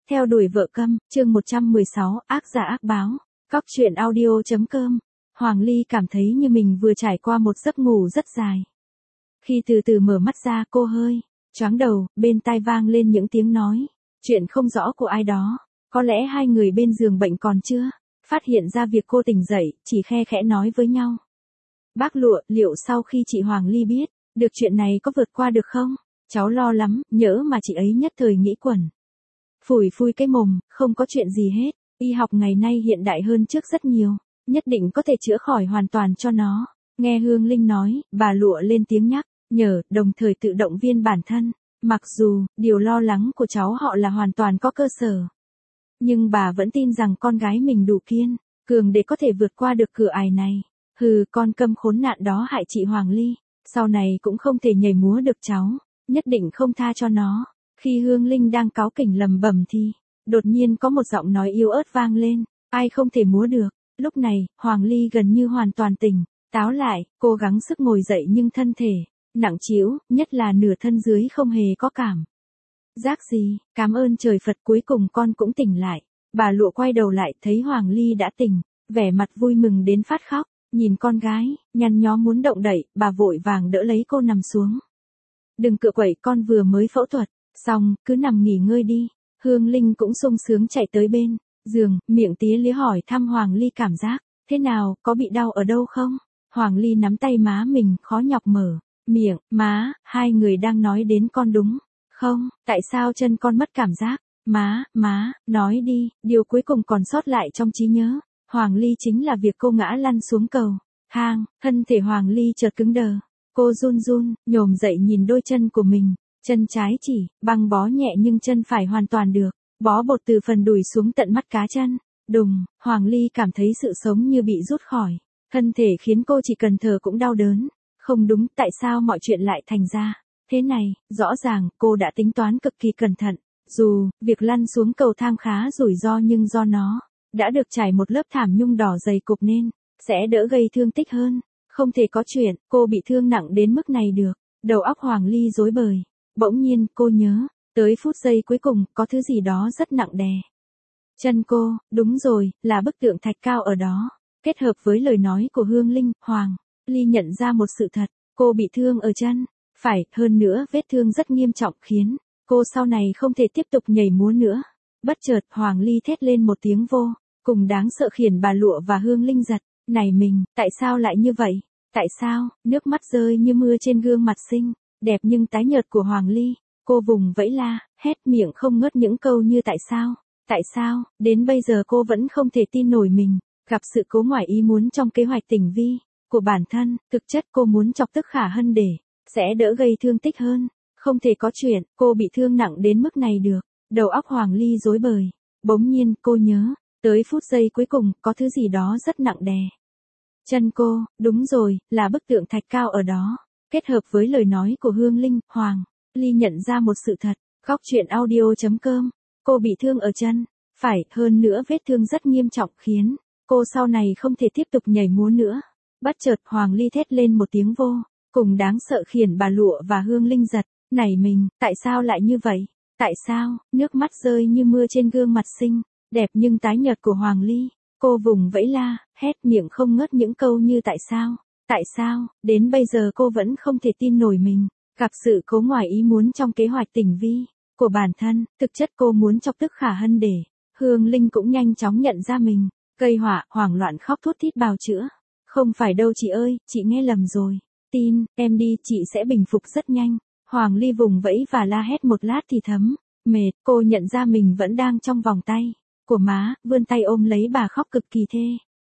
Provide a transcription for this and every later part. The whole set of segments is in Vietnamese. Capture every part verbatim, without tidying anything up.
Theo đuổi vợ câm, chương một trăm mười sáu, ác giả ác báo. Cóc truyện audio chấm com. Hoàng Ly cảm thấy như mình vừa trải qua một giấc ngủ rất dài. Khi từ từ mở mắt ra, cô hơi choáng đầu, bên tai vang lên những tiếng nói chuyện không rõ của ai đó. Có lẽ hai người bên giường bệnh còn chưa phát hiện ra việc cô tỉnh dậy, chỉ khe khẽ nói với nhau. Bác Lụa, liệu sau khi chị Hoàng Ly biết được chuyện này có vượt qua được không? Cháu lo lắm, nhỡ mà chị ấy nhất thời nghĩ quẩn. Phủi phui cái mồm, không có chuyện gì hết, y học ngày nay hiện đại hơn trước rất nhiều, nhất định có thể chữa khỏi hoàn toàn cho nó. Nghe Hương Linh nói, bà Lụa lên tiếng nhắc nhở, đồng thời tự động viên bản thân. Mặc dù, điều lo lắng của cháu họ là hoàn toàn có cơ sở, nhưng bà vẫn tin rằng con gái mình đủ kiên cường để có thể vượt qua được cửa ải này. Hừ, con câm khốn nạn đó hại chị Hoàng Ly, sau này cũng không thể nhảy múa được cháu, nhất định không tha cho nó. Khi Hương Linh đang cáu kỉnh lầm bầm thì, đột nhiên có một giọng nói yếu ớt vang lên, ai không thể múa được. Lúc này, Hoàng Ly gần như hoàn toàn tỉnh táo lại, cố gắng sức ngồi dậy nhưng thân thể nặng trĩu, nhất là nửa thân dưới không hề có cảm giác gì. Cảm ơn trời Phật, cuối cùng con cũng tỉnh lại. Bà Lụa quay đầu lại thấy Hoàng Ly đã tỉnh, vẻ mặt vui mừng đến phát khóc, nhìn con gái nhăn nhó muốn động đậy, bà vội vàng đỡ lấy cô nằm xuống. Đừng cựa quậy, con vừa mới phẫu thuật xong, cứ nằm nghỉ ngơi đi. Hương Linh cũng sung sướng chạy tới bên giường, miệng tía lía hỏi thăm Hoàng Ly cảm giác thế nào, có bị đau ở đâu không? Hoàng Ly nắm tay má mình, khó nhọc mở miệng. Má, hai người đang nói đến con đúng không? Tại sao chân con mất cảm giác? Má, má, nói đi. Điều cuối cùng còn sót lại trong trí nhớ Hoàng Ly chính là việc cô ngã lăn xuống cầu thang. Thân thể Hoàng Ly chợt cứng đờ, cô run run nhổm dậy nhìn đôi chân của mình. Chân trái chỉ băng bó nhẹ nhưng chân phải hoàn toàn được bó bột từ phần đùi xuống tận mắt cá chân. Đùng, Hoàng Ly cảm thấy sự sống như bị rút khỏi thân thể, khiến cô chỉ cần thở cũng đau đớn. Không đúng, tại sao mọi chuyện lại thành ra thế này? Rõ ràng cô đã tính toán cực kỳ cẩn thận. Dù việc lăn xuống cầu thang khá rủi ro, nhưng do nó đã được trải một lớp thảm nhung đỏ dày cục nên sẽ đỡ gây thương tích hơn. Không thể có chuyện cô bị thương nặng đến mức này được. Đầu óc Hoàng Ly rối bời. Bỗng nhiên cô nhớ tới phút giây cuối cùng, có thứ gì đó rất nặng đè chân cô. Đúng rồi, là bức tượng thạch cao ở đó. Kết hợp với lời nói của Hương Linh, Hoàng Ly nhận ra một sự thật, cô bị thương ở chân phải, hơn nữa vết thương rất nghiêm trọng khiến cô sau này không thể tiếp tục nhảy múa nữa. Bất chợt Hoàng Ly thét lên một tiếng vô cùng đáng sợ, khiến bà Lụa và Hương Linh giật nảy mình. Tại sao lại như vậy? Tại sao? Nước mắt rơi như mưa trên gương mặt xinh đẹp nhưng tái nhợt của Hoàng Ly. Cô vùng vẫy la hét, miệng không ngớt những câu như tại sao, tại sao. Đến bây giờ cô vẫn không thể tin nổi mình gặp sự cố ngoài ý muốn trong kế hoạch tình vi của bản thân. Thực chất cô muốn chọc tức Khả Hân để sẽ đỡ gây thương tích hơn. Không thể có chuyện cô bị thương nặng đến mức này được. Đầu óc Hoàng Ly rối bời. Bỗng nhiên cô nhớ tới phút giây cuối cùng, có thứ gì đó rất nặng đè chân cô. Đúng rồi, là bức tượng thạch cao ở đó. Kết hợp với lời nói của Hương Linh, Hoàng Ly nhận ra một sự thật. Cóc truyện audio chấm com. Cô bị thương ở chân phải, hơn nữa vết thương rất nghiêm trọng khiến cô sau này không thể tiếp tục nhảy múa nữa. Bất chợt Hoàng Ly thét lên một tiếng vô cùng đáng sợ, khiến bà Lụa và Hương Linh giật nảy mình. Tại sao lại như vậy? Tại sao? Nước mắt rơi như mưa trên gương mặt xinh đẹp nhưng tái nhợt của Hoàng Ly. Cô vùng vẫy la hét, miệng không ngớt những câu như tại sao, tại sao. Đến bây giờ cô vẫn không thể tin nổi mình gặp sự cố ngoài ý muốn trong kế hoạch tình vi của bản thân. Thực chất cô muốn chọc tức Khả Hân để Hương Linh cũng nhanh chóng nhận ra mình gây họa, hoảng loạn khóc thút thít bào chữa. Không phải đâu chị ơi, chị nghe lầm rồi. Tin em đi, chị sẽ bình phục rất nhanh. Hoàng Ly vùng vẫy và la hét một lát thì thấm mệt. Cô nhận ra mình vẫn đang trong vòng tay của má, vươn tay ôm lấy bà khóc cực kỳ thê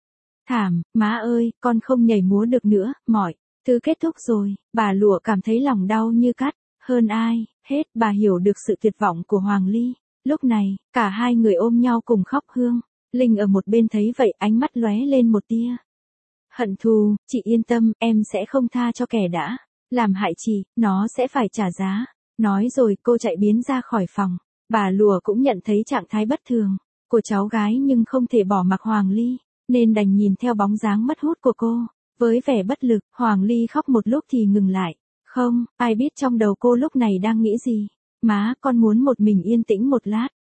thảm. Má ơi, con không nhảy múa được nữa, mọi thứ kết thúc rồi. Bà Lụa cảm thấy lòng đau như cắt. Hơn ai hết, bà hiểu được sự tuyệt vọng của Hoàng Ly. Lúc này, cả hai người ôm nhau cùng khóc. Hương Linh ở một bên thấy vậy, ánh mắt lóe lên một tia hận thù. Chị yên tâm, em sẽ không tha cho kẻ đã làm hại chị, nó sẽ phải trả giá. Nói rồi cô chạy biến ra khỏi phòng. Bà Lụa cũng nhận thấy trạng thái bất thường của cháu gái nhưng không thể bỏ mặc Hoàng Ly, nên đành nhìn theo bóng dáng mất hút của cô. Với vẻ bất lực, Hoàng Ly khóc một lúc thì ngừng lại. Không ai biết trong đầu cô lúc này đang nghĩ gì. Má, con muốn một mình yên tĩnh một lát.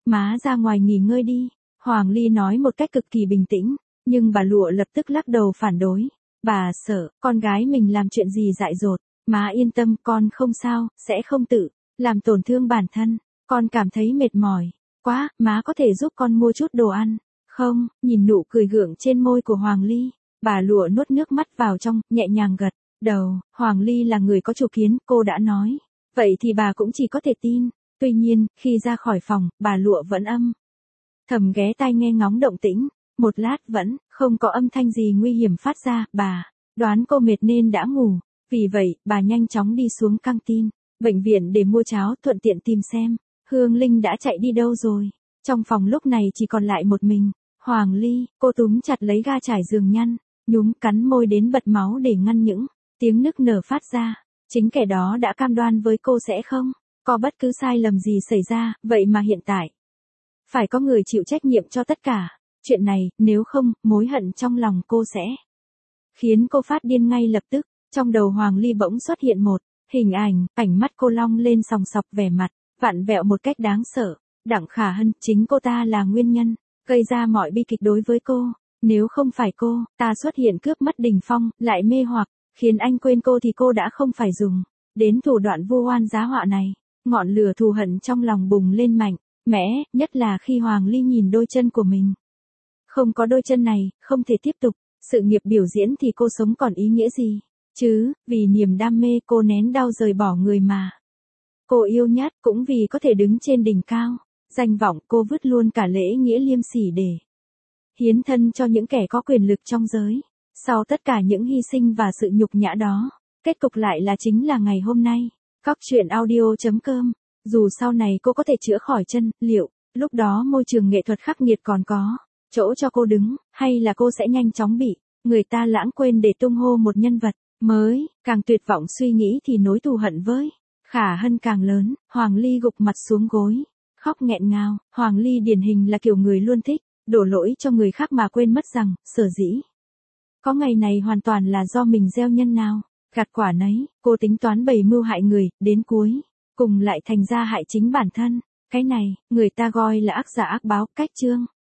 má ra ngoài nghỉ ngơi đi. Hoàng Ly nói một cách cực kỳ bình tĩnh, nhưng bà Lụa lập tức lắc đầu phản đối. Bà sợ, con gái mình làm chuyện gì dại dột. Má yên tâm, con không sao, sẽ không tự làm tổn thương bản thân. Con cảm thấy mệt mỏi quá, má có thể giúp con mua chút đồ ăn không? Nhìn nụ cười gượng trên môi của Hoàng Ly, bà Lụa nuốt nước mắt vào trong, nhẹ nhàng gật đầu. Hoàng Ly là người có chủ kiến, cô đã nói. Vậy thì bà cũng chỉ có thể tin. Tuy nhiên, khi ra khỏi phòng, bà Lụa vẫn âm thầm ghé tai nghe ngóng động tĩnh. Một lát vẫn không có âm thanh gì nguy hiểm phát ra. Bà đoán cô mệt nên đã ngủ. Vì vậy, bà nhanh chóng đi xuống căng tin bệnh viện để mua cháo, thuận tiện tìm xem Hương Linh đã chạy đi đâu rồi. Trong phòng lúc này chỉ còn lại một mình Hoàng Ly. Cô túm chặt lấy ga trải giường nhăn, nhúng cắn môi đến bật máu để ngăn những tiếng nức nở phát ra. Chính kẻ đó đã cam đoan với cô sẽ không có bất cứ sai lầm gì xảy ra, vậy mà hiện tại phải có người chịu trách nhiệm cho tất cả chuyện này, nếu không, mối hận trong lòng cô sẽ khiến cô phát điên ngay lập tức. Trong đầu Hoàng Ly bỗng xuất hiện một hình ảnh, ảnh mắt cô long lên sòng sọc, vẻ mặt vặn vẹo một cách đáng sợ. Đặng Khả Hân, chính cô ta là nguyên nhân gây ra mọi bi kịch đối với cô. Nếu không phải cô, ta xuất hiện cướp mất Đình Phong, lại mê hoặc khiến anh quên cô thì cô đã không phải dùng đến thủ đoạn vu oan giá họa này. Ngọn lửa thù hận trong lòng bùng lên mạnh mẽ, nhất là khi Hoàng Ly nhìn đôi chân của mình. Không có đôi chân này, không thể tiếp tục sự nghiệp biểu diễn thì cô sống còn ý nghĩa gì chứ? Vì niềm đam mê cô nén đau rời bỏ người mà cô yêu nhất, cũng vì có thể đứng trên đỉnh cao danh vọng, cô vứt luôn cả lễ nghĩa liêm sỉ để hiến thân cho những kẻ có quyền lực trong giới. Sau tất cả những hy sinh và sự nhục nhã đó, kết cục lại là chính là ngày hôm nay. Cóc truyện audio chấm com. Dù sau này cô có thể chữa khỏi chân, liệu lúc đó môi trường nghệ thuật khắc nghiệt còn có chỗ cho cô đứng, hay là cô sẽ nhanh chóng bị người ta lãng quên để tung hô một nhân vật mới? Càng tuyệt vọng suy nghĩ thì nỗi thù hận với Khả Hân càng lớn. Hoàng Ly gục mặt xuống gối, khóc nghẹn ngào. Hoàng Ly điển hình là kiểu người luôn thích đổ lỗi cho người khác mà quên mất rằng, sở dĩ có ngày này hoàn toàn là do mình gieo nhân nào gặt quả nấy. Cô tính toán bày mưu hại người, đến cuối cùng lại thành ra hại chính bản thân. Cái này, người ta gọi là ác giả ác báo. Cách chương